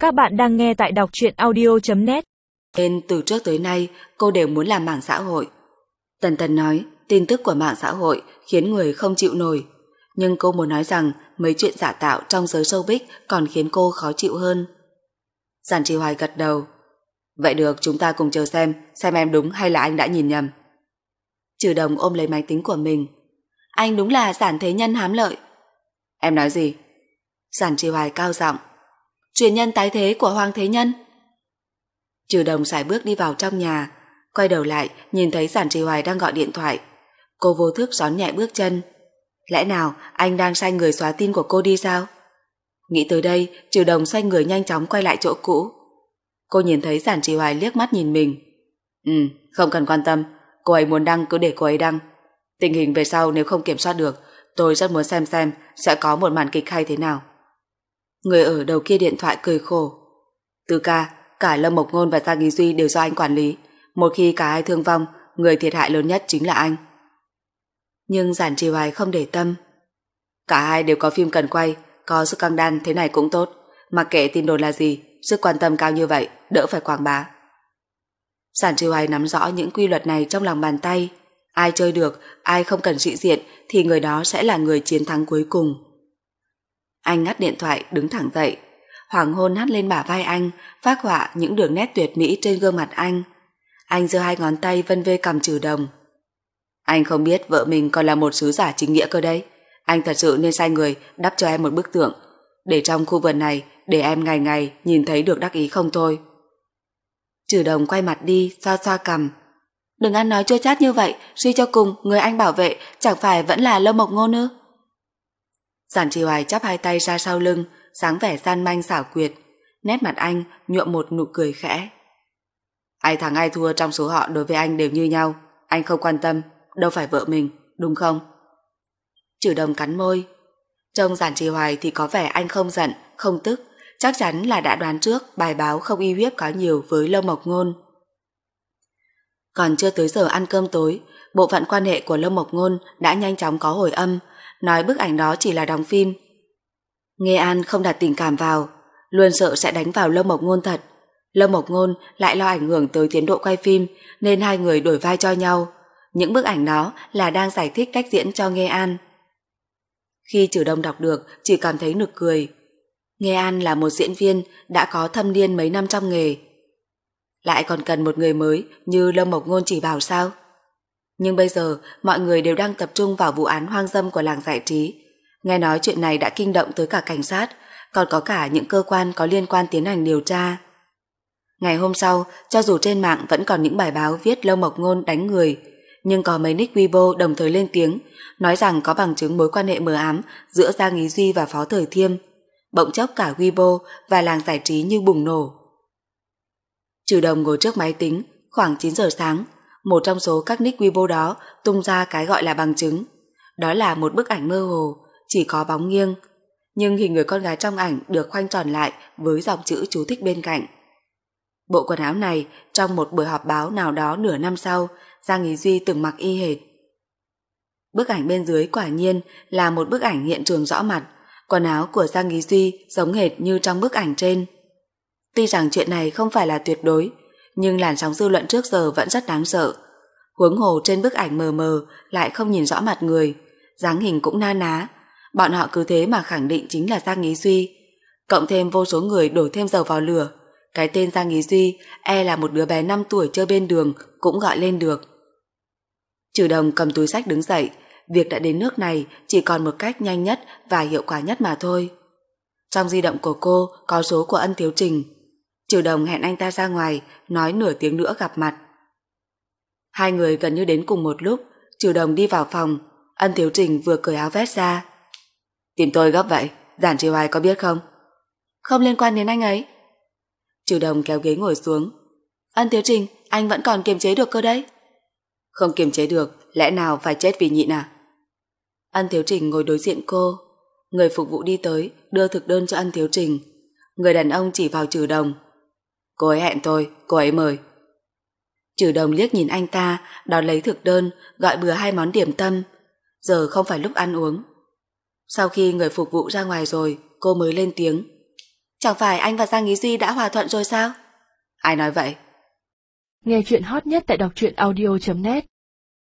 Các bạn đang nghe tại đọc truyện audio.net. Nên từ trước tới nay cô đều muốn làm mạng xã hội. Tần Tần nói tin tức của mạng xã hội khiến người không chịu nổi. Nhưng cô muốn nói rằng mấy chuyện giả tạo trong giới showbiz còn khiến cô khó chịu hơn. Giản Trì Hoài gật đầu. Vậy được, chúng ta cùng chờ xem em đúng hay là anh đã nhìn nhầm. Trừ Đồng ôm lấy máy tính của mình. Anh đúng là Giản Thế Nhân hám lợi. Em nói gì? Giản Trì Hoài cao giọng. Truyền nhân tái thế của Hoàng Thế Nhân. Trừ Đồng sải bước đi vào trong nhà, quay đầu lại nhìn thấy Giản Trì Hoài đang gọi điện thoại. Cô vô thức gión nhẹ bước chân. Lẽ nào anh đang sai người xóa tin của cô đi sao? Nghĩ tới đây, Trừ Đồng xoay người nhanh chóng quay lại chỗ cũ. Cô nhìn thấy Giản Trì Hoài liếc mắt nhìn mình. Không cần quan tâm, cô ấy muốn đăng cứ để cô ấy đăng. Tình hình về sau nếu không kiểm soát được, tôi rất muốn xem sẽ có một màn kịch hay thế nào. Người ở đầu kia điện thoại cười khổ. Từ ca, cả Lâm Mộc Ngôn và Giang Ý Duy đều do anh quản lý. Một khi cả hai thương vong, người thiệt hại lớn nhất chính là anh. Nhưng Giản Trì Hoài không để tâm. Cả hai đều có phim cần quay, có sức căng đan thế này cũng tốt. Mặc kệ tin đồn là gì, sức quan tâm cao như vậy, đỡ phải quảng bá. Giản Trì Hoài nắm rõ những quy luật này trong lòng bàn tay. Ai chơi được, ai không cần sĩ diện thì người đó sẽ là người chiến thắng cuối cùng. Anh ngắt điện thoại, đứng thẳng dậy. Hoàng hôn hắt lên bả vai anh, phác họa những đường nét tuyệt mỹ trên gương mặt anh. Anh giơ hai ngón tay vân vê cằm Trừ Đồng. Anh không biết vợ mình còn là một sứ giả chính nghĩa cơ đấy. Anh thật sự nên sai người đắp cho em một bức tượng, để trong khu vườn này, để em ngày ngày nhìn thấy được đắc ý không thôi. Trừ Đồng quay mặt đi, xoa xoa cằm. Đừng ăn nói chua chát như vậy, suy cho cùng người anh bảo vệ chẳng phải vẫn là Lâm Mộc Ngôn ư? Giản Trì Hoài chắp hai tay ra sau lưng, sáng vẻ gian manh xảo quyệt. Nét mặt anh nhuộm một nụ cười khẽ. Ai thắng ai thua trong số họ đối với anh đều như nhau. Anh không quan tâm, đâu phải vợ mình, đúng không? Trừ Đồng cắn môi. Trông Giản Trì Hoài thì có vẻ anh không giận, không tức, chắc chắn là đã đoán trước bài báo không uy hiếp quá nhiều với Lâm Mộc Ngôn. Còn chưa tới giờ ăn cơm tối, bộ phận quan hệ của Lâm Mộc Ngôn đã nhanh chóng có hồi âm, nói bức ảnh đó chỉ là đóng phim. Nghe An không đặt tình cảm vào, luôn sợ sẽ đánh vào Lâm Mộc Ngôn thật. Lâm Mộc Ngôn lại lo ảnh hưởng tới tiến độ quay phim nên hai người đổi vai cho nhau. Những bức ảnh đó là đang giải thích cách diễn cho Nghe An. Khi Trừ Đồng đọc được chỉ cảm thấy nực cười. Nghe An là một diễn viên đã có thâm niên mấy năm trong nghề. Lại còn cần một người mới như Lâm Mộc Ngôn chỉ bảo sao? Nhưng bây giờ mọi người đều đang tập trung vào vụ án hoang dâm của làng giải trí. Nghe nói chuyện này đã kinh động tới cả cảnh sát, còn có cả những cơ quan có liên quan tiến hành điều tra. Ngày hôm sau, cho dù trên mạng vẫn còn những bài báo viết Lâm Mộc Ngôn đánh người, nhưng có mấy nick Weibo đồng thời lên tiếng, nói rằng có bằng chứng mối quan hệ mờ ám giữa Giang Ý Duy và Phó Thời Thiêm. Bỗng chốc cả Weibo và làng giải trí như bùng nổ. Trừ Đồng ngồi trước máy tính, khoảng 9 giờ sáng, một trong số các nick Weibo đó tung ra cái gọi là bằng chứng. Đó là một bức ảnh mơ hồ, chỉ có bóng nghiêng, nhưng hình người con gái trong ảnh được khoanh tròn lại với dòng chữ chú thích bên cạnh. Bộ quần áo này trong một buổi họp báo nào đó nửa năm sau, Giang Ý Duy từng mặc y hệt. Bức ảnh bên dưới quả nhiên là một bức ảnh hiện trường rõ mặt, quần áo của Giang Ý Duy giống hệt như trong bức ảnh trên. Tuy rằng chuyện này không phải là tuyệt đối, nhưng làn sóng dư luận trước giờ vẫn rất đáng sợ. Huống hồ trên bức ảnh mờ mờ lại không nhìn rõ mặt người, dáng hình cũng na ná. Bọn họ cứ thế mà khẳng định chính là Giang Ý Duy. Cộng thêm vô số người đổ thêm dầu vào lửa, cái tên Giang Ý Duy là một đứa bé 5 tuổi chơi bên đường cũng gọi lên được. Trừ Đồng cầm túi xách đứng dậy. Việc đã đến nước này chỉ còn một cách nhanh nhất và hiệu quả nhất mà thôi. Trong di động của cô có số của Ân Thiếu Trình. Trừ Đồng hẹn anh ta ra ngoài, nói nửa tiếng nữa gặp mặt. Hai người gần như đến cùng một lúc. Trừ Đồng đi vào phòng, Ân Thiếu Trình vừa cởi áo vest ra. Tìm tôi gấp vậy, Giản Trì Hoài có biết không? Không liên quan đến anh ấy. Trừ Đồng kéo ghế ngồi xuống. Ân Thiếu Trình, anh vẫn còn kiềm chế được cơ đấy. Không kiềm chế được, lẽ nào phải chết vì nhịn à? Ân Thiếu Trình ngồi đối diện cô. Người phục vụ đi tới, đưa thực đơn cho Ân Thiếu Trình. Người đàn ông chỉ vào Trừ Đồng. Cô ấy hẹn tôi, cô ấy mời. Trừ Đồng liếc nhìn anh ta, đón lấy thực đơn, gọi bừa 2 món điểm tâm. Giờ không phải lúc ăn uống. Sau khi người phục vụ ra ngoài rồi, cô mới lên tiếng. Chẳng phải anh và Giang Ý Duy đã hòa thuận rồi sao? Ai nói vậy? Nghe chuyện hot nhất tại đọc truyện audio.net